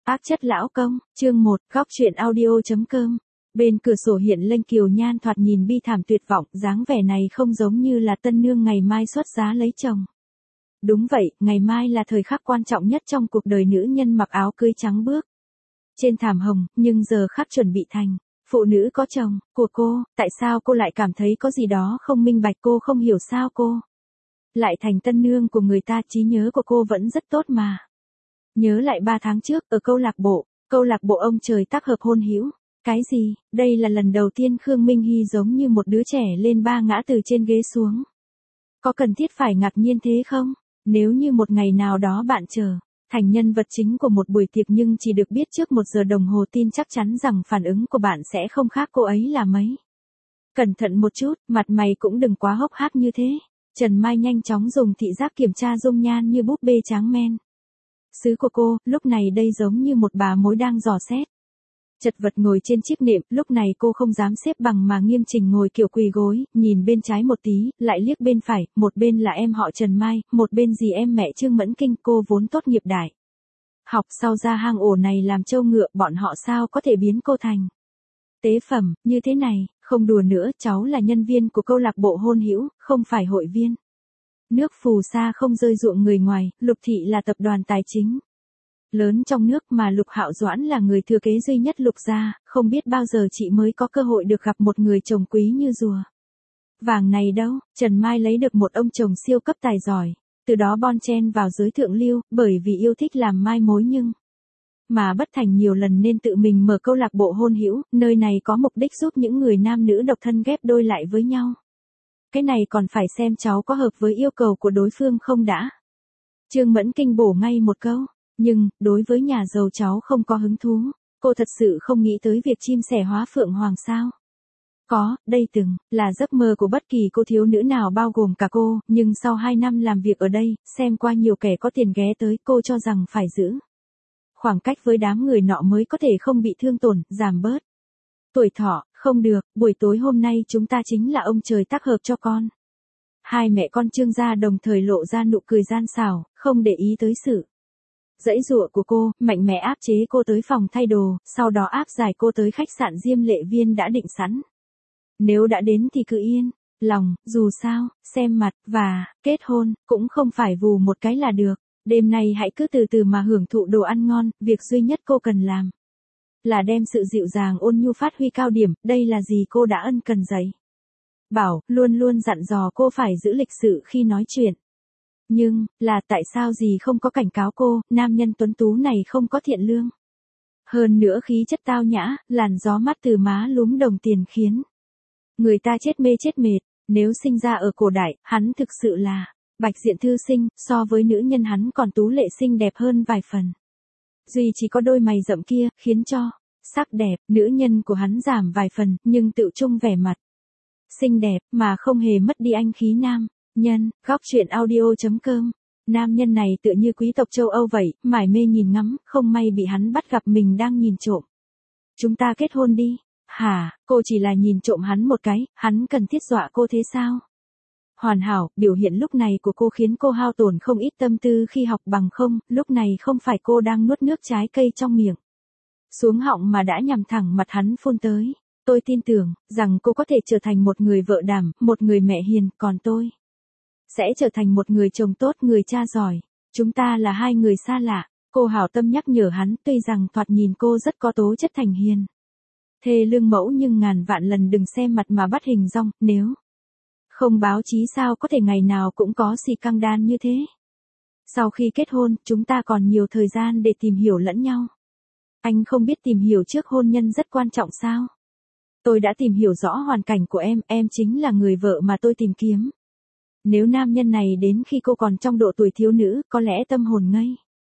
Ác chất lão công, chương 1, góc truyện audio.com. Bên cửa sổ hiện lên Kiều Nhan thoạt nhìn bi thảm tuyệt vọng, dáng vẻ này không giống như là tân nương ngày mai xuất giá lấy chồng. Đúng vậy, ngày mai là thời khắc quan trọng nhất trong cuộc đời nữ nhân mặc áo cưới trắng bước trên thảm hồng, nhưng giờ khắc chuẩn bị thành phụ nữ có chồng của cô, tại sao cô lại cảm thấy có gì đó không minh bạch, cô không hiểu sao cô lại thành tân nương của người ta, trí nhớ của cô vẫn rất tốt mà. Nhớ lại 3 tháng trước, ở câu lạc bộ ông trời tác hợp hôn hữu. Cái gì, đây là lần đầu tiên Khương Minh Hy giống như một đứa trẻ lên 3 ngã từ trên ghế xuống. Có cần thiết phải ngạc nhiên thế không? Nếu như một ngày nào đó bạn trở thành nhân vật chính của một buổi tiệc nhưng chỉ được biết trước 1 giờ đồng hồ, tin chắc chắn rằng phản ứng của bạn sẽ không khác cô ấy là mấy. Cẩn thận một chút, mặt mày cũng đừng quá hốc hác như thế. Trần Mai nhanh chóng dùng thị giác kiểm tra dung nhan như búp bê tráng men sứ của cô, lúc này đây giống như một bà mối đang dò xét. Chật vật ngồi trên chiếc nệm, lúc này cô không dám xếp bằng mà nghiêm chỉnh ngồi kiểu quỳ gối, nhìn bên trái một tí, lại liếc bên phải, một bên là em họ Trần Mai, một bên dì em mẹ Trương Mẫn Kinh, cô vốn tốt nghiệp đại học, sau ra hang ổ này làm trâu ngựa, bọn họ sao có thể biến cô thành tế phẩm như thế này. Không đùa nữa, cháu là nhân viên của câu lạc bộ hôn hữu, không phải hội viên. Nước phù sa không rơi ruộng người ngoài, Lục Thị là tập đoàn tài chính lớn trong nước mà Lục Hạo Doãn là người thừa kế duy nhất Lục gia, không biết bao giờ chị mới có cơ hội được gặp một người chồng quý như rùa vàng này đâu. Trần Mai lấy được một ông chồng siêu cấp tài giỏi, từ đó bon chen vào giới thượng lưu, bởi vì yêu thích làm mai mối nhưng mà bất thành nhiều lần nên tự mình mở câu lạc bộ hôn hữu, nơi này có mục đích giúp những người nam nữ độc thân ghép đôi lại với nhau. Cái này còn phải xem cháu có hợp với yêu cầu của đối phương không đã. Trương Mẫn Kinh bổ ngay một câu, nhưng, đối với nhà giàu cháu không có hứng thú, cô thật sự không nghĩ tới việc chim sẻ hóa phượng hoàng sao? Có, đây từng là giấc mơ của bất kỳ cô thiếu nữ nào bao gồm cả cô, nhưng sau 2 năm làm việc ở đây, xem qua nhiều kẻ có tiền ghé tới, cô cho rằng phải giữ khoảng cách với đám người nọ mới có thể không bị thương tổn, giảm bớt tuổi thọ. Không được, buổi tối hôm nay chúng ta chính là ông trời tác hợp cho con. Hai mẹ con Trương gia đồng thời lộ ra nụ cười gian xảo, không để ý tới sự giãy giụa của cô, mạnh mẽ áp chế cô tới phòng thay đồ, sau đó áp giải cô tới khách sạn Diêm Lệ Viên đã định sẵn. Nếu đã đến thì cứ yên lòng, dù sao, xem mặt và kết hôn cũng không phải vù một cái là được. Đêm nay hãy cứ từ từ mà hưởng thụ đồ ăn ngon, việc duy nhất cô cần làm là đem sự dịu dàng ôn nhu phát huy cao điểm, đây là gì cô đã ân cần dạy bảo, luôn luôn dặn dò cô phải giữ lịch sự khi nói chuyện. Nhưng, là tại sao gì không có cảnh cáo cô, nam nhân tuấn tú này không có thiện lương. Hơn nữa khí chất tao nhã, làn gió mát từ má lúm đồng tiền khiến người ta chết mê chết mệt. Nếu sinh ra ở cổ đại, hắn thực sự là bạch diện thư sinh, so với nữ nhân hắn còn tú lệ xinh đẹp hơn vài phần. Duy chỉ có đôi mày rậm kia, khiến cho sắc đẹp, nữ nhân của hắn giảm vài phần, nhưng tự chung vẻ mặt xinh đẹp, mà không hề mất đi anh khí nam nhân. Góc truyện audio.com. Nam nhân này tựa như quý tộc châu Âu vậy, mải mê nhìn ngắm, không may bị hắn bắt gặp mình đang nhìn trộm. Chúng ta kết hôn đi. Hả, cô chỉ là nhìn trộm hắn một cái, hắn cần thiết dọa cô thế sao? Hoàn hảo, biểu hiện lúc này của cô khiến cô hao tổn không ít tâm tư khi học, bằng không, lúc này không phải cô đang nuốt nước trái cây trong miệng xuống họng mà đã nhằm thẳng mặt hắn phun tới. Tôi tin tưởng rằng cô có thể trở thành một người vợ đảm, một người mẹ hiền, còn tôi sẽ trở thành một người chồng tốt, người cha giỏi. Chúng ta là hai người xa lạ. Cô hảo tâm nhắc nhở hắn, tuy rằng thoạt nhìn cô rất có tố chất thành hiền thê lương mẫu nhưng ngàn vạn lần đừng xem mặt mà bắt hình dong, nếu không báo chí sao có thể ngày nào cũng có xì căng đan như thế. Sau khi kết hôn, chúng ta còn nhiều thời gian để tìm hiểu lẫn nhau. Anh không biết tìm hiểu trước hôn nhân rất quan trọng sao? Tôi đã tìm hiểu rõ hoàn cảnh của em chính là người vợ mà tôi tìm kiếm. Nếu nam nhân này đến khi cô còn trong độ tuổi thiếu nữ, có lẽ tâm hồn ngây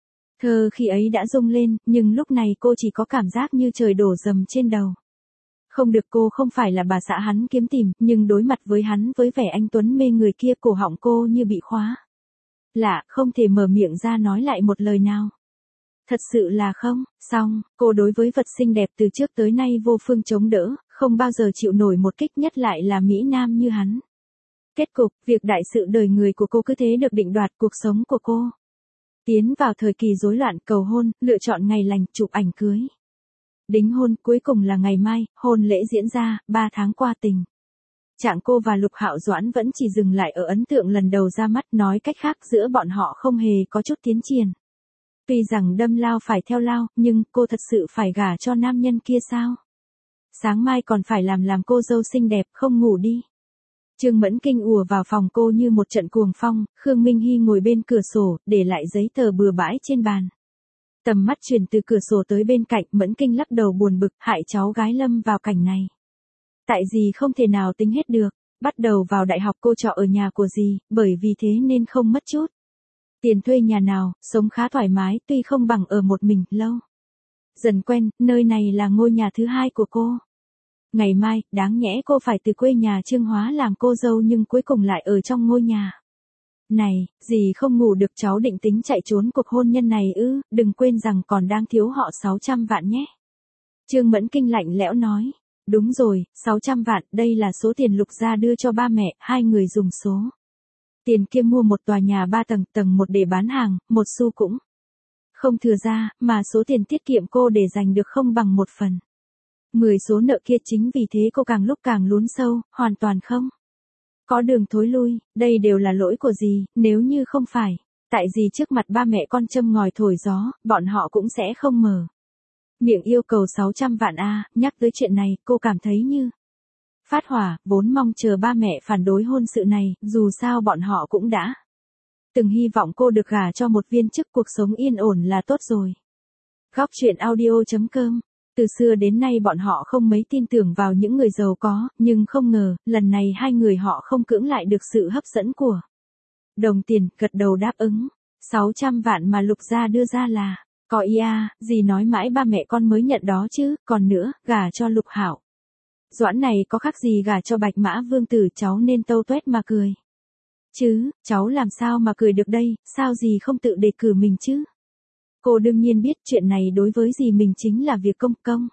thơ khi ấy đã rung lên, nhưng lúc này cô chỉ có cảm giác như trời đổ dầm trên đầu. Không được, cô không phải là bà xã hắn kiếm tìm, nhưng đối mặt với hắn với vẻ anh tuấn mê người kia, cổ họng cô như bị khóa lạ, không thể mở miệng ra nói lại một lời nào. Thật sự là không. Xong, cô đối với vật xinh đẹp từ trước tới nay vô phương chống đỡ, không bao giờ chịu nổi một kích, nhất lại là mỹ nam như hắn. Kết cục, việc đại sự đời người của cô cứ thế được định đoạt, cuộc sống của cô Tiến vào thời kỳ rối loạn, cầu hôn, lựa chọn ngày lành, chụp ảnh cưới. Đính hôn, cuối cùng là ngày mai, hôn lễ diễn ra, 3 tháng qua tình trạng cô và Lục Hạo Doãn vẫn chỉ dừng lại ở ấn tượng lần đầu ra mắt, nói cách khác giữa bọn họ không hề có chút tiến triển. Tuy rằng đâm lao phải theo lao, nhưng cô thật sự phải gả cho nam nhân kia sao? Sáng mai còn phải làm cô dâu xinh đẹp, không ngủ đi. Trương Mẫn Kinh ùa vào phòng cô như một trận cuồng phong, Khương Minh Hy ngồi bên cửa sổ, để lại giấy tờ bừa bãi trên bàn. Tầm mắt chuyển từ cửa sổ tới bên cạnh, Mẫn Kinh lắc đầu buồn bực, hại cháu gái lâm vào cảnh này. Tại dì không thể nào tính hết được, bắt đầu vào đại học cô trọ ở nhà của dì, bởi vì thế nên không mất chút tiền thuê nhà nào, sống khá thoải mái, tuy không bằng ở một mình lâu. Dần quen, nơi này là ngôi nhà thứ hai của cô. Ngày mai, đáng nhẽ cô phải từ quê nhà Trương Hóa làm cô dâu nhưng cuối cùng lại ở trong ngôi nhà này, dì không ngủ được, cháu định tính chạy trốn cuộc hôn nhân này ư, đừng quên rằng còn đang thiếu họ 600 vạn nhé. Trương Mẫn Kinh lạnh lẽo nói, đúng rồi, 600 vạn, đây là số tiền Lục gia đưa cho ba mẹ, hai người dùng số tiền kia mua một tòa nhà 3 tầng, tầng 1 để bán hàng, một xu cũng không thừa ra, mà số tiền tiết kiệm cô để dành được không bằng 1/10 số nợ kia, chính vì thế cô càng lúc càng lún sâu, hoàn toàn không có đường thối lui, đây đều là lỗi của dì, nếu như không phải tại dì trước mặt ba mẹ con châm ngòi thổi gió, bọn họ cũng sẽ không mở miệng yêu cầu 600 vạn a. Nhắc tới chuyện này, cô cảm thấy như phát hỏa, vốn mong chờ ba mẹ phản đối hôn sự này, dù sao bọn họ cũng đã từng hy vọng cô được gả cho một viên chức, cuộc sống yên ổn là tốt rồi. Góc truyện audio.com. Từ xưa đến nay bọn họ không mấy tin tưởng vào những người giàu có, nhưng không ngờ, lần này hai người họ không cưỡng lại được sự hấp dẫn của đồng tiền, gật đầu đáp ứng. 600 vạn mà Lục gia đưa ra là, có ý à, dì nói mãi ba mẹ con mới nhận đó chứ, còn nữa, gả cho Lục Hạo Doãn này có khác gì gả cho Bạch Mã Vương tử, cháu nên tâu tuét mà cười. Chứ, cháu làm sao mà cười được đây, sao dì không tự đề cử mình chứ? Cô đương nhiên biết chuyện này đối với dì mình chính là việc công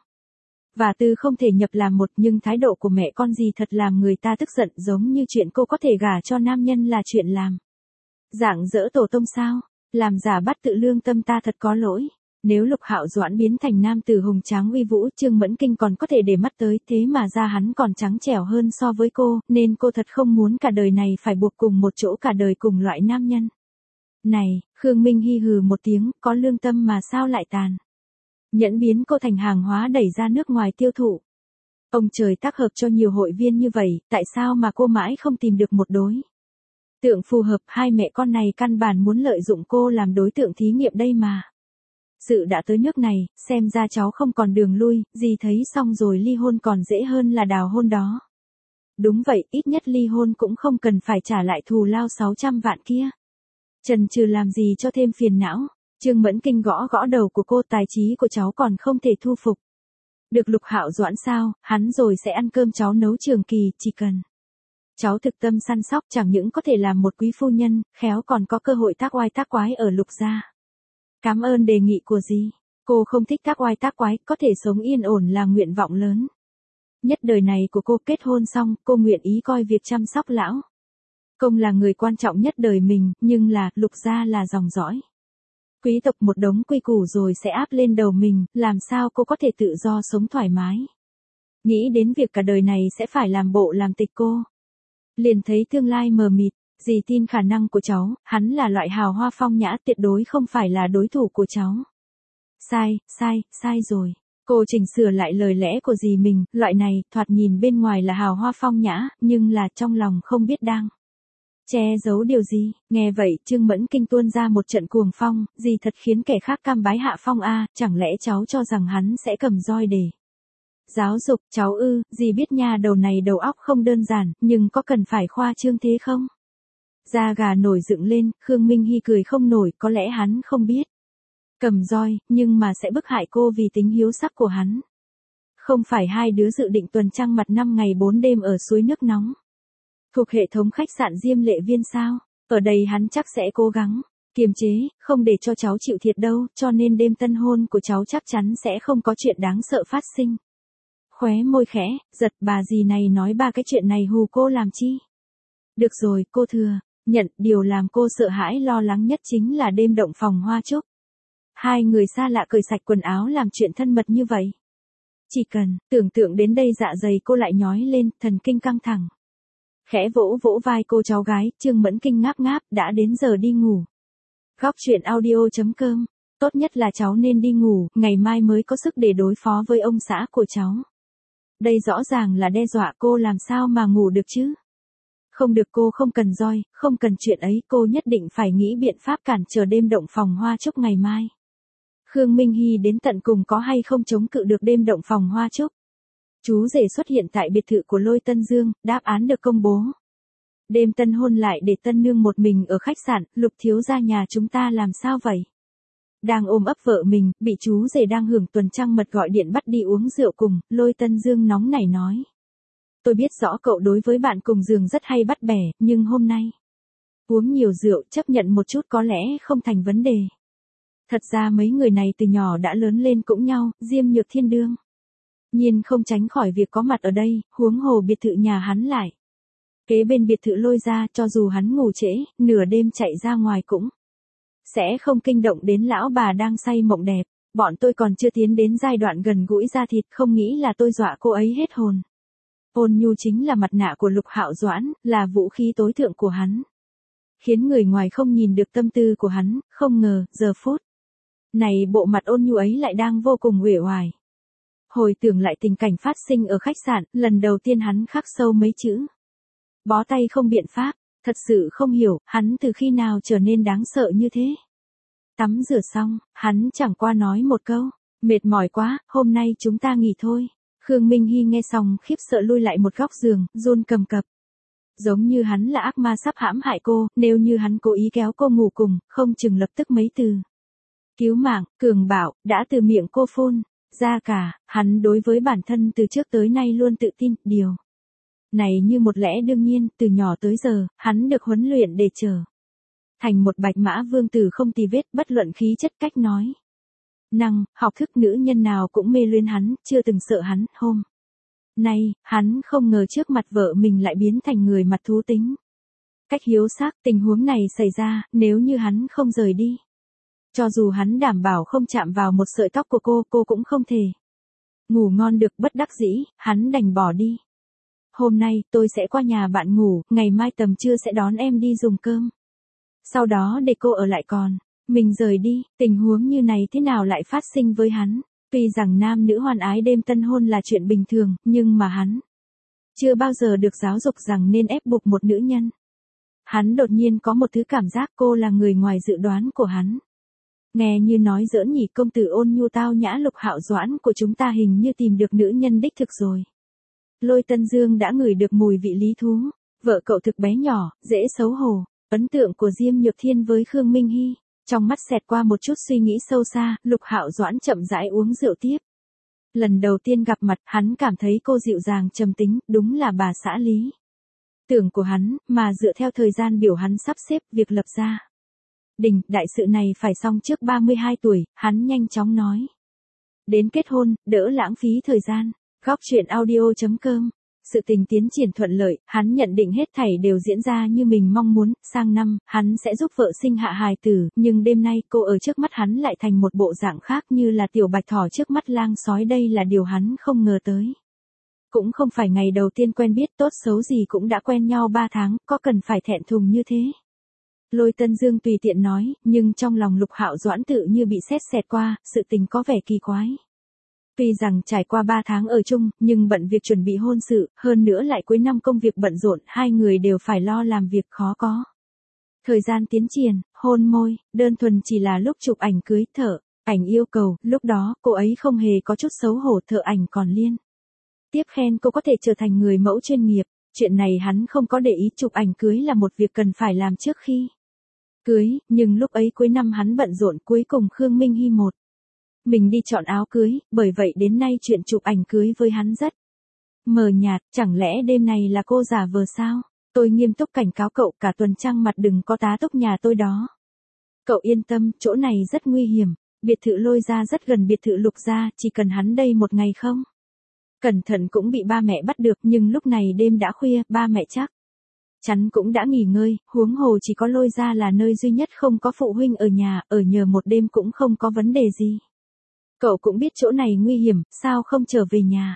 và tư không thể nhập làm một, nhưng thái độ của mẹ con dì thật làm người ta tức giận, giống như chuyện cô có thể gả cho nam nhân là chuyện làm rạng rỡ tổ tông sao, làm giả bắt tự lương tâm, ta thật có lỗi. Nếu Lục Hạo Doãn biến thành nam tử hùng tráng uy vũ, Trương Mẫn Kinh còn có thể để mắt tới, thế mà da hắn còn trắng trẻo hơn so với cô, nên cô thật không muốn cả đời này phải buộc cùng một chỗ cả đời cùng loại nam nhân này. Khương Minh Hy hừ một tiếng, có lương tâm mà sao lại tàn nhẫn biến cô thành hàng hóa đẩy ra nước ngoài tiêu thụ. Ông trời tác hợp cho nhiều hội viên như vậy, tại sao mà cô mãi không tìm được một đối tượng phù hợp? Hai mẹ con này căn bản muốn lợi dụng cô làm đối tượng thí nghiệm đây mà. Sự đã tới nước này, xem ra cháu không còn đường lui, dì thấy xong rồi, ly hôn còn dễ hơn là đào hôn đó. Đúng vậy, ít nhất ly hôn cũng không cần phải trả lại thù lao 600 vạn kia. Chần chừ làm gì cho thêm phiền não. Trương Mẫn Kinh gõ gõ đầu của cô, tài trí của cháu còn không thể thu phục được Lục Hạo Doãn sao, hắn rồi sẽ ăn cơm cháu nấu trường kỳ, chỉ cần cháu thực tâm săn sóc, chẳng những có thể làm một quý phu nhân, khéo còn có cơ hội tác oai tác quái ở Lục gia. Cảm ơn đề nghị của dì. Cô không thích tác oai tác quái, có thể sống yên ổn là nguyện vọng lớn nhất đời này của cô. Kết hôn xong, cô nguyện ý coi việc chăm sóc lão công là người quan trọng nhất đời mình, nhưng là, Lục gia là dòng dõi quý tộc, một đống quy củ rồi sẽ áp lên đầu mình, làm sao cô có thể tự do sống thoải mái. Nghĩ đến việc cả đời này sẽ phải làm bộ làm tịch, cô liền thấy tương lai mờ mịt. Dì tin khả năng của cháu, hắn là loại hào hoa phong nhã, tuyệt đối không phải là đối thủ của cháu. Sai rồi. Cô chỉnh sửa lại lời lẽ của dì mình, loại này, thoạt nhìn bên ngoài là hào hoa phong nhã, nhưng là trong lòng không biết đang che giấu điều gì. Nghe vậy, Trương Mẫn Kinh tuôn ra một trận cuồng phong, dì thật khiến kẻ khác cam bái hạ phong a, chẳng lẽ cháu cho rằng hắn sẽ cầm roi để giáo dục cháu ư? Dì biết nha, đầu này đầu óc không đơn giản, nhưng có cần phải khoa trương thế không? Da gà nổi dựng lên, Khương Minh Hy cười không nổi, có lẽ hắn không biết cầm roi, nhưng mà sẽ bức hại cô vì tính hiếu sắc của hắn. Không phải hai đứa dự định tuần trăng mật 5 ngày 4 đêm ở suối nước nóng thuộc hệ thống khách sạn Diêm Lệ Viên sao? Ở đây hắn chắc sẽ cố gắng kiềm chế, không để cho cháu chịu thiệt đâu, cho nên đêm tân hôn của cháu chắc chắn sẽ không có chuyện đáng sợ phát sinh. Khóe môi khẽ giật, bà dì này nói ba cái chuyện này hù cô làm chi? Được rồi, cô thừa Nhận, điều làm cô sợ hãi lo lắng nhất chính là đêm động phòng hoa chúc. Hai người xa lạ cởi sạch quần áo làm chuyện thân mật như vậy. Chỉ cần tưởng tượng đến đây dạ dày cô lại nhói lên, thần kinh căng thẳng. Khẽ vỗ vỗ vai cô cháu gái, Trương Mẫn Kinh ngáp ngáp, đã đến giờ đi ngủ. Góc truyện audio.com, tốt nhất là cháu nên đi ngủ, ngày mai mới có sức để đối phó với ông xã của cháu. Đây rõ ràng là đe dọa cô, làm sao mà ngủ được chứ? Không được, cô không cần roi, không cần chuyện ấy, cô nhất định phải nghĩ biện pháp cản trở đêm động phòng hoa chúc ngày mai. Khương Minh Hy đến tận cùng có hay không chống cự được đêm động phòng hoa chúc? Chú rể xuất hiện tại biệt thự của Lôi Tân Dương, đáp án được công bố. Đêm tân hôn lại để tân nương một mình ở khách sạn, Lục thiếu gia nhà chúng ta làm sao vậy? Đang ôm ấp vợ mình, bị chú rể đang hưởng tuần trăng mật gọi điện bắt đi uống rượu cùng, Lôi Tân Dương nóng nảy nói. Tôi biết rõ cậu đối với bạn cùng giường rất hay bắt bẻ, nhưng hôm nay uống nhiều rượu, chấp nhận một chút có lẽ không thành vấn đề. Thật ra mấy người này từ nhỏ đã lớn lên cũng nhau, Diêm Nhược Thiên đương nhiên không tránh khỏi việc có mặt ở đây, huống hồ biệt thự nhà hắn lại kế bên biệt thự Lôi gia, cho dù hắn ngủ trễ, nửa đêm chạy ra ngoài cũng sẽ không kinh động đến lão bà đang say mộng đẹp. Bọn tôi còn chưa tiến đến giai đoạn gần gũi da thịt, không nghĩ là tôi dọa cô ấy hết hồn. Ôn nhu chính là mặt nạ của Lục Hạo Doãn, là vũ khí tối thượng của hắn. Khiến người ngoài không nhìn được tâm tư của hắn, không ngờ, giờ phút này bộ mặt ôn nhu ấy lại đang vô cùng uể oải. Hồi tưởng lại tình cảnh phát sinh ở khách sạn, lần đầu tiên hắn khắc sâu mấy chữ. Bó tay không biện pháp, thật sự không hiểu, hắn từ khi nào trở nên đáng sợ như thế. Tắm rửa xong, hắn chẳng qua nói một câu, mệt mỏi quá, hôm nay chúng ta nghỉ thôi. Khương Minh Hy nghe xong khiếp sợ lui lại một góc giường, run cầm cập. Giống như hắn là ác ma sắp hãm hại cô, nếu như hắn cố ý kéo cô ngủ cùng, không chừng lập tức mấy từ cứu mạng, cường bạo, đã từ miệng cô phun ra cả. Hắn đối với bản thân từ trước tới nay luôn tự tin, điều này như một lẽ đương nhiên, từ nhỏ tới giờ, hắn được huấn luyện để trở thành một bạch mã vương tử không tì vết, bất luận khí chất cách nói. Học thức, nữ nhân nào cũng mê luyến hắn, chưa từng sợ hắn. Hôm nay, hắn không ngờ trước mặt vợ mình lại biến thành người mặt thú tính. Cách hiếu xác, tình huống này xảy ra, nếu như hắn không rời đi. Cho dù hắn đảm bảo không chạm vào một sợi tóc của cô cũng không thể ngủ ngon được. Bất đắc dĩ, hắn đành bỏ đi. Hôm nay, tôi sẽ qua nhà bạn ngủ, ngày mai tầm trưa sẽ đón em đi dùng cơm. Sau đó để cô ở lại còn mình rời đi. Tình huống như này thế nào lại phát sinh với hắn? Tuy rằng nam nữ hoan ái đêm tân hôn là chuyện bình thường, nhưng mà hắn chưa bao giờ được giáo dục rằng nên ép buộc một nữ nhân. Hắn đột nhiên có một thứ cảm giác cô là người ngoài dự đoán của hắn. Nghe như nói giỡn nhỉ, công tử ôn nhu tao nhã Lục Hạo Doãn của chúng ta hình như tìm được nữ nhân đích thực rồi. Lôi Tân Dương đã ngửi được mùi vị lý thú. Vợ cậu thực bé nhỏ, dễ xấu hổ. Ấn tượng của Diêm Nhược Thiên với Khương Minh Hy. Trong mắt xẹt qua một chút suy nghĩ sâu xa, Lục Hạo Doãn chậm rãi uống rượu tiếp. Lần đầu tiên gặp mặt, hắn cảm thấy cô dịu dàng trầm tính, đúng là bà xã lý tưởng của hắn, mà dựa theo thời gian biểu hắn sắp xếp việc lập gia đình, đại sự này phải xong trước 32 tuổi, hắn nhanh chóng nói. Đến kết hôn, đỡ lãng phí thời gian. Góc truyện audio.com. Sự tình tiến triển thuận lợi, hắn nhận định hết thảy đều diễn ra như mình mong muốn, sang năm, hắn sẽ giúp vợ sinh hạ hài tử, nhưng đêm nay cô ở trước mắt hắn lại thành một bộ dạng khác như là tiểu bạch thỏ trước mắt lang sói, đây là điều hắn không ngờ tới. Cũng không phải ngày đầu tiên quen biết, tốt xấu gì cũng đã quen nhau 3 tháng, có cần phải thẹn thùng như thế. Lôi Tân Dương tùy tiện nói, nhưng trong lòng Lục Hạo Doãn tự như bị sét xẹt qua, sự tình có vẻ kỳ quái. Tuy rằng trải qua 3 tháng ở chung, nhưng bận việc chuẩn bị hôn sự, hơn nữa lại cuối năm công việc bận rộn, hai người đều phải lo làm việc khó có. Thời gian tiến triển, hôn môi, đơn thuần chỉ là lúc chụp ảnh cưới, thợ ảnh yêu cầu, lúc đó cô ấy không hề có chút xấu hổ, thợ ảnh còn liên tiếp khen cô có thể trở thành người mẫu chuyên nghiệp. Chuyện này hắn không có để ý, chụp ảnh cưới là một việc cần phải làm trước khi cưới, nhưng lúc ấy cuối năm hắn bận rộn, cuối cùng Khương Minh Hy một mình đi chọn áo cưới, bởi vậy đến nay chuyện chụp ảnh cưới với hắn rất mờ nhạt. Chẳng lẽ đêm này là cô giả vờ sao? Tôi nghiêm túc cảnh cáo cậu, cả tuần trăng mặt đừng có tá túc nhà tôi đó. Cậu yên tâm, chỗ này rất nguy hiểm. Biệt thự Lôi gia rất gần biệt thự Lục gia, chỉ cần hắn đây một ngày không cẩn thận cũng bị ba mẹ bắt được, nhưng lúc này đêm đã khuya, ba mẹ chắc Chắn cũng đã nghỉ ngơi, huống hồ chỉ có Lôi gia là nơi duy nhất không có phụ huynh ở nhà, ở nhờ một đêm cũng không có vấn đề gì. Cậu cũng biết chỗ này nguy hiểm, sao không trở về nhà?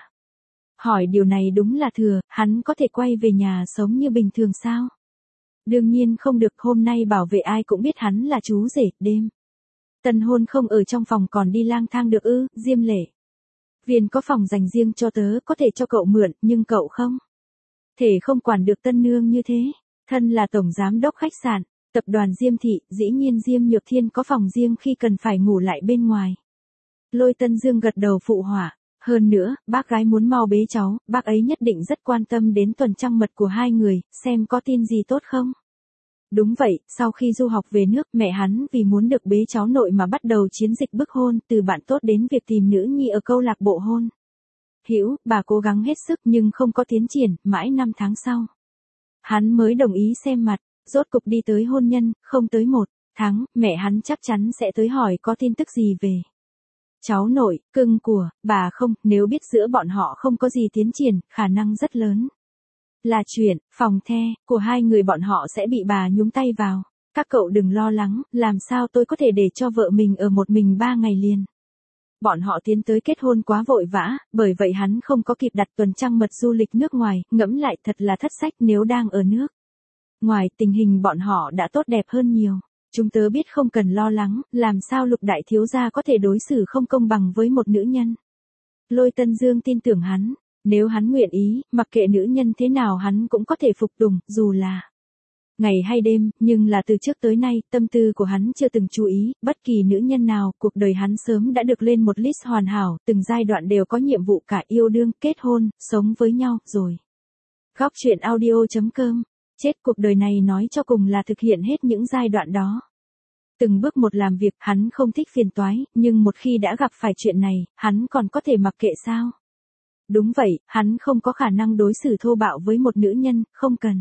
Hỏi điều này đúng là thừa, hắn có thể quay về nhà sống như bình thường sao? Đương nhiên không được, hôm nay bảo vệ ai cũng biết hắn là chú rể, đêm. Tân hôn không ở trong phòng còn đi lang thang được ư, Diêm Lệ. Viên có phòng dành riêng cho tớ, có thể cho cậu mượn, nhưng cậu không thể không quản được tân nương như thế. Thân là tổng giám đốc khách sạn, tập đoàn Diêm Thị, dĩ nhiên Diêm Nhược Thiên có phòng riêng khi cần phải ngủ lại bên ngoài. Lôi Tân Dương gật đầu phụ họa. Hơn nữa, bác gái muốn mau bế cháu, bác ấy nhất định rất quan tâm đến tuần trăng mật của hai người, xem có tin gì tốt không. Đúng vậy, sau khi du học về nước, mẹ hắn vì muốn được bế cháu nội mà bắt đầu chiến dịch bức hôn, từ bạn tốt đến việc tìm nữ nhi ở câu lạc bộ hôn. Hiểu, bà cố gắng hết sức nhưng không có tiến triển, mãi 5 tháng sau. Hắn mới đồng ý xem mặt, rốt cục đi tới hôn nhân, không tới 1 tháng, mẹ hắn chắc chắn sẽ tới hỏi có tin tức gì về cháu nội, cưng của, bà không, nếu biết giữa bọn họ không có gì tiến triển, khả năng rất lớn là chuyện, phòng the, của hai người bọn họ sẽ bị bà nhúng tay vào. Các cậu đừng lo lắng, làm sao tôi có thể để cho vợ mình ở một mình 3 ngày liền. Bọn họ tiến tới kết hôn quá vội vã, bởi vậy hắn không có kịp đặt tuần trăng mật du lịch nước ngoài, ngẫm lại thật là thất sách nếu đang ở nước ngoài, tình hình bọn họ đã tốt đẹp hơn nhiều. Chúng tớ biết không cần lo lắng, làm sao Lục đại thiếu gia có thể đối xử không công bằng với một nữ nhân. Lôi Tân Dương tin tưởng hắn, nếu hắn nguyện ý, mặc kệ nữ nhân thế nào hắn cũng có thể phục tùng, dù là ngày hay đêm, nhưng là từ trước tới nay, tâm tư của hắn chưa từng chú ý, bất kỳ nữ nhân nào, cuộc đời hắn sớm đã được lên một list hoàn hảo, từng giai đoạn đều có nhiệm vụ cả yêu đương, kết hôn, sống với nhau, rồi. Góc truyện audio.com, chết cuộc đời này nói cho cùng là thực hiện hết những giai đoạn đó. Từng bước một làm việc, hắn không thích phiền toái, nhưng một khi đã gặp phải chuyện này, hắn còn có thể mặc kệ sao? Đúng vậy, hắn không có khả năng đối xử thô bạo với một nữ nhân, không cần.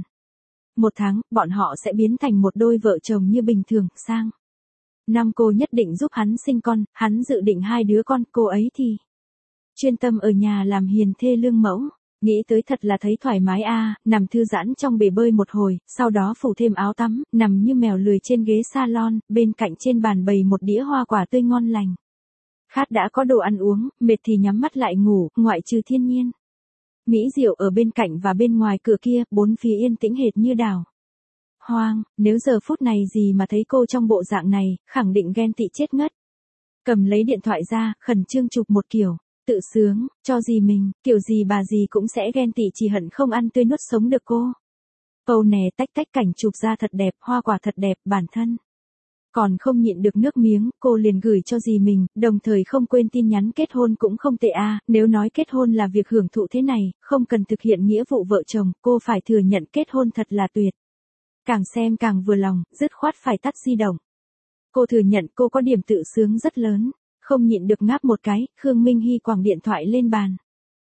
1 tháng, bọn họ sẽ biến thành một đôi vợ chồng như bình thường, sang năm cô nhất định giúp hắn sinh con, hắn dự định 2 đứa con, cô ấy thì chuyên tâm ở nhà làm hiền thê lương mẫu. Nghĩ tới thật là thấy thoải mái a, nằm thư giãn trong bể bơi một hồi, sau đó phủ thêm áo tắm, nằm như mèo lười trên ghế salon, bên cạnh trên bàn bày một đĩa hoa quả tươi ngon lành. Khát đã có đồ ăn uống, mệt thì nhắm mắt lại ngủ, ngoại trừ thiên nhiên. Mỹ Diệu ở bên cạnh và bên ngoài cửa kia, bốn phía yên tĩnh hệt như đảo hoang, nếu giờ phút này gì mà thấy cô trong bộ dạng này, khẳng định ghen tị chết ngất. Cầm lấy điện thoại ra, khẩn trương chụp một kiểu. Tự sướng, cho gì mình, kiểu gì bà gì cũng sẽ ghen tị chỉ hận không ăn tươi nuốt sống được cô. Câu nè tách tách cảnh chụp ra thật đẹp, hoa quả thật đẹp, bản thân còn không nhịn được nước miếng, cô liền gửi cho dì mình, đồng thời không quên tin nhắn kết hôn cũng không tệ a, nếu nói kết hôn là việc hưởng thụ thế này, không cần thực hiện nghĩa vụ vợ chồng, cô phải thừa nhận kết hôn thật là tuyệt. Càng xem càng vừa lòng, dứt khoát phải tắt di động. Cô thừa nhận cô có điểm tự sướng rất lớn. Không nhịn được ngáp một cái, Khương Minh Hy quẳng điện thoại lên bàn.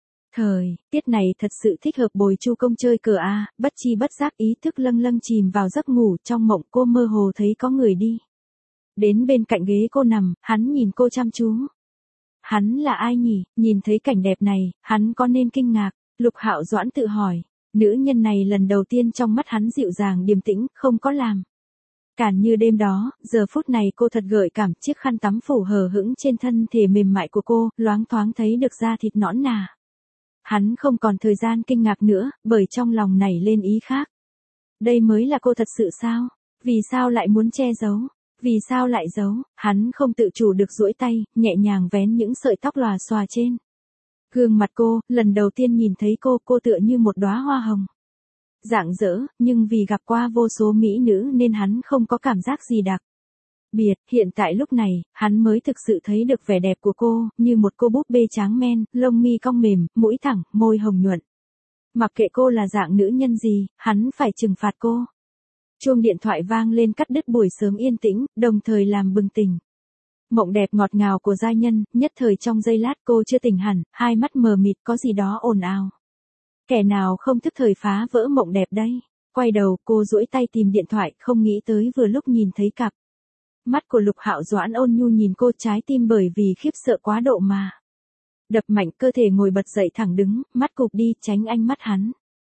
Tiết này thật sự thích hợp bồi chu công chơi cờ a, bất chi bất giác ý thức lâng lâng chìm vào giấc ngủ, trong mộng cô mơ hồ thấy có người đi đến bên cạnh ghế cô nằm, hắn nhìn cô chăm chú. Hắn là ai nhỉ? Nhìn thấy cảnh đẹp này, hắn có nên kinh ngạc? Lục Hạo Doãn tự hỏi, nữ nhân này lần đầu tiên trong mắt hắn dịu dàng điềm tĩnh, không có làm cản như đêm đó, giờ phút này cô thật gợi cảm, chiếc khăn tắm phủ hờ hững trên thân thể mềm mại của cô, loáng thoáng thấy được da thịt nõn nà. Hắn không còn thời gian kinh ngạc nữa, bởi trong lòng nảy lên ý khác. Đây mới là cô thật sự sao? Vì sao lại muốn che giấu? Vì sao lại giấu? Hắn không tự chủ được duỗi tay, nhẹ nhàng vén những sợi tóc lòa xòa trên gương mặt cô, lần đầu tiên nhìn thấy cô tựa như một đóa hoa hồng. Rạng rỡ, nhưng vì gặp qua vô số mỹ nữ nên hắn không có cảm giác gì đặc biệt, hiện tại lúc này, hắn mới thực sự thấy được vẻ đẹp của cô, như một cô búp bê tráng men, lông mi cong mềm, mũi thẳng, môi hồng nhuận. Mặc kệ cô là dạng nữ nhân gì, hắn phải trừng phạt cô. Chuông điện thoại vang lên cắt đứt buổi sớm yên tĩnh, đồng thời làm bừng tỉnh mộng đẹp ngọt ngào của giai nhân, nhất thời trong giây lát cô chưa tỉnh hẳn, hai mắt mờ mịt có gì đó ồn ào. Kẻ nào không thức thời phá vỡ mộng đẹp đây? Quay đầu, cô duỗi tay tìm điện thoại, không nghĩ tới vừa lúc nhìn thấy cặp mắt của Lục Hạo Doãn ôn nhu nhìn cô, trái tim bởi vì khiếp sợ quá độ mà đập mạnh, cơ thể ngồi bật dậy thẳng đứng, mắt cụp đi, tránh ánh mắt hắn.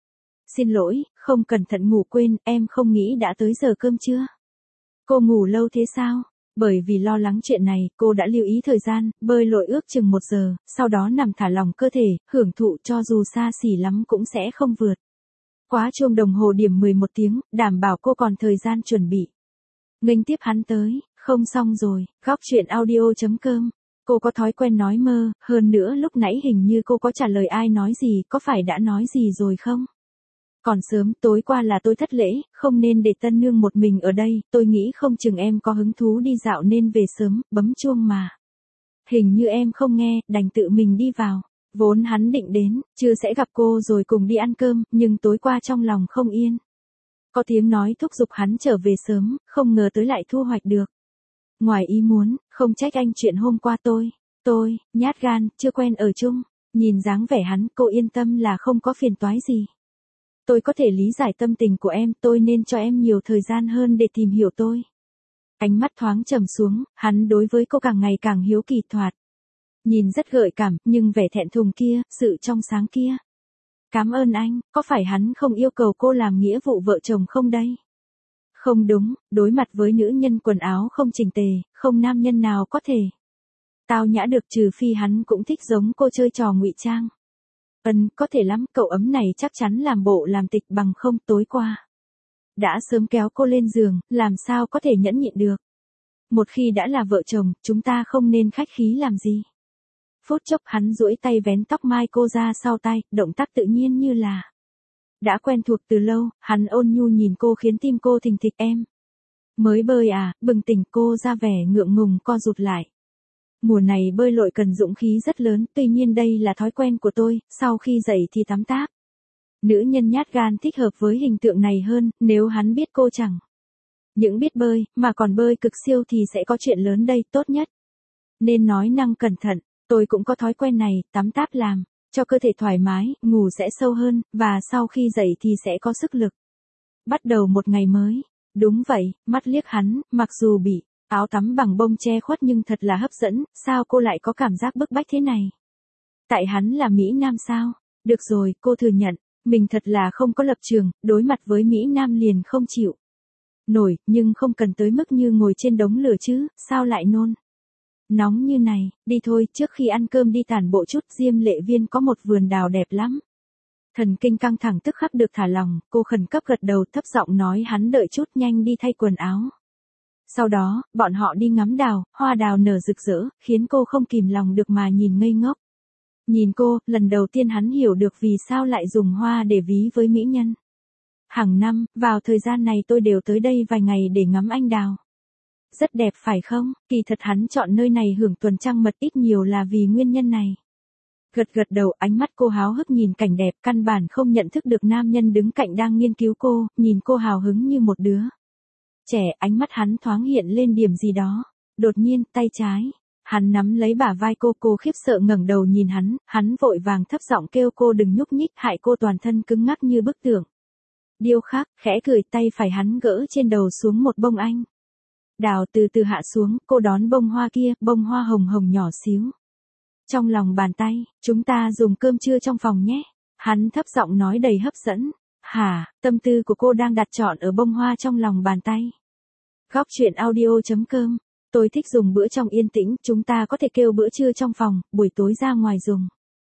Xin lỗi, không cẩn thận ngủ quên, em không nghĩ đã tới giờ cơm chưa? Cô ngủ lâu thế sao? Bởi vì lo lắng chuyện này, cô đã lưu ý thời gian, bơi lội ước chừng 1 giờ, sau đó nằm thả lỏng cơ thể, hưởng thụ cho dù xa xỉ lắm cũng sẽ không vượt. Quá chuông đồng hồ điểm 11 tiếng, đảm bảo cô còn thời gian chuẩn bị. Nghênh tiếp hắn tới, không xong rồi, góc chuyện audio.com. Cô có thói quen nói mơ, hơn nữa lúc nãy hình như cô có trả lời ai nói gì, có phải đã nói gì rồi không? Còn sớm, tối qua là tôi thất lễ, không nên để tân nương một mình ở đây, tôi nghĩ không chừng em có hứng thú đi dạo nên về sớm, bấm chuông mà. Hình như em không nghe, đành tự mình đi vào. Vốn hắn định đến, chưa sẽ gặp cô rồi cùng đi ăn cơm, nhưng tối qua trong lòng không yên. Có tiếng nói thúc giục hắn trở về sớm, không ngờ tới lại thu hoạch được. Ngoài ý muốn, không trách anh chuyện hôm qua tôi, nhát gan, chưa quen ở chung. Nhìn dáng vẻ hắn, cô yên tâm là không có phiền toái gì. Tôi có thể lý giải tâm tình của em, tôi nên cho em nhiều thời gian hơn để tìm hiểu tôi. Ánh mắt thoáng trầm xuống, hắn đối với cô càng ngày càng hiếu kỳ thoạt. Nhìn rất gợi cảm, nhưng vẻ thẹn thùng kia, sự trong sáng kia. Cảm ơn anh, có phải hắn không yêu cầu cô làm nghĩa vụ vợ chồng không đây? Không đúng, đối mặt với nữ nhân quần áo không chỉnh tề, không nam nhân nào có thể tao nhã được trừ phi hắn cũng thích giống cô chơi trò ngụy trang. Có thể lắm, cậu ấm này chắc chắn làm bộ làm tịch bằng không tối qua. Đã sớm kéo cô lên giường, làm sao có thể nhẫn nhịn được. Một khi đã là vợ chồng, chúng ta không nên khách khí làm gì. Phút chốc hắn duỗi tay vén tóc mai cô ra sau tay, động tác tự nhiên như là đã quen thuộc từ lâu, hắn ôn nhu nhìn cô khiến tim cô thình thịch em. Mới bơi à, bừng tỉnh cô ra vẻ ngượng ngùng co rụt lại. Mùa này bơi lội cần dũng khí rất lớn, tuy nhiên đây là thói quen của tôi, sau khi dậy thì tắm táp. Nữ nhân nhát gan thích hợp với hình tượng này hơn, nếu hắn biết cô chẳng những biết bơi, mà còn bơi cực siêu thì sẽ có chuyện lớn đây, tốt nhất nên nói năng cẩn thận, tôi cũng có thói quen này, tắm táp làm cho cơ thể thoải mái, ngủ sẽ sâu hơn, và sau khi dậy thì sẽ có sức lực. Bắt đầu một ngày mới. Đúng vậy, mắt liếc hắn, mặc dù bị áo tắm bằng bông che khuất nhưng thật là hấp dẫn, sao cô lại có cảm giác bức bách thế này? Tại hắn là Mỹ Nam sao? Được rồi, cô thừa nhận, mình thật là không có lập trường, đối mặt với Mỹ Nam liền không chịu nổi, nhưng không cần tới mức như ngồi trên đống lửa chứ, sao lại nôn nóng như này, đi thôi, trước khi ăn cơm đi tản bộ chút, Diêm Lệ Viên có một vườn đào đẹp lắm. Thần kinh căng thẳng tức khắc được thả lỏng, cô khẩn cấp gật đầu thấp giọng nói hắn đợi chút nhanh đi thay quần áo. Sau đó, bọn họ đi ngắm đào, hoa đào nở rực rỡ, khiến cô không kìm lòng được mà nhìn ngây ngốc. Nhìn cô, lần đầu tiên hắn hiểu được vì sao lại dùng hoa để ví với mỹ nhân. Hàng năm, vào thời gian này tôi đều tới đây vài ngày để ngắm anh đào. Rất đẹp phải không? Kỳ thật hắn chọn nơi này hưởng tuần trăng mật ít nhiều là vì nguyên nhân này. Gật gật đầu, ánh mắt cô háo hức nhìn cảnh đẹp, căn bản không nhận thức được nam nhân đứng cạnh đang nghiên cứu cô, nhìn cô hào hứng như một đứa trẻ, ánh mắt hắn thoáng hiện lên điểm gì đó. Đột nhiên, tay trái hắn nắm lấy bả vai cô khiếp sợ ngẩng đầu nhìn hắn vội vàng thấp giọng kêu cô đừng nhúc nhích, hại cô toàn thân cứng ngắc như bức tượng điêu khắc, khẽ cười, tay phải hắn gỡ trên đầu xuống một bông anh đào từ từ hạ xuống, cô đón bông hoa kia, bông hoa hồng hồng nhỏ xíu. Trong lòng bàn tay, chúng ta dùng cơm trưa trong phòng nhé. Hắn thấp giọng nói đầy hấp dẫn. Hả, tâm tư của cô đang đặt trọn ở bông hoa trong lòng bàn tay. Góc chuyện audio.com. Tôi thích dùng bữa trong yên tĩnh, chúng ta có thể kêu bữa trưa trong phòng, buổi tối ra ngoài dùng.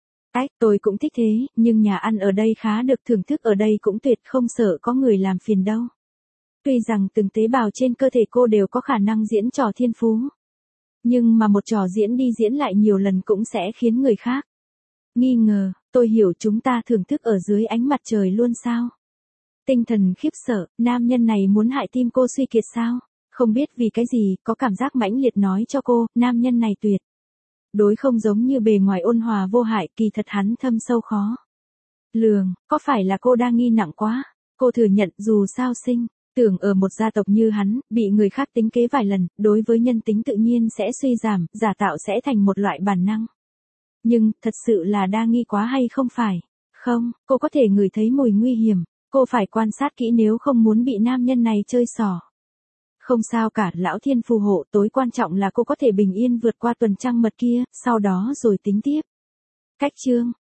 Tôi cũng thích thế, nhưng nhà ăn ở đây khá được, thưởng thức ở đây cũng tuyệt, không sợ có người làm phiền đâu. Tuy rằng từng tế bào trên cơ thể cô đều có khả năng diễn trò thiên phú. Nhưng mà một trò diễn đi diễn lại nhiều lần cũng sẽ khiến người khác nghi ngờ. Tôi hiểu, chúng ta thưởng thức ở dưới ánh mặt trời luôn sao? Tinh thần khiếp sợ, nam nhân này muốn hại tim cô suy kiệt sao? Không biết vì cái gì, có cảm giác mãnh liệt nói cho cô, nam nhân này tuyệt đối không giống như bề ngoài ôn hòa vô hại, kỳ thật hắn thâm sâu khó lường. Có phải là cô đang nghi nặng quá? Cô thừa nhận, dù sao sinh tưởng ở một gia tộc như hắn, bị người khác tính kế vài lần, đối với nhân tính tự nhiên sẽ suy giảm, giả tạo sẽ thành một loại bản năng. Nhưng, thật sự là đa nghi quá hay không phải? Không, cô có thể ngửi thấy mùi nguy hiểm, cô phải quan sát kỹ nếu không muốn bị nam nhân này chơi xỏ. Không sao cả, lão thiên phù hộ, tối quan trọng là cô có thể bình yên vượt qua tuần trăng mật kia, sau đó rồi tính tiếp. Cách chương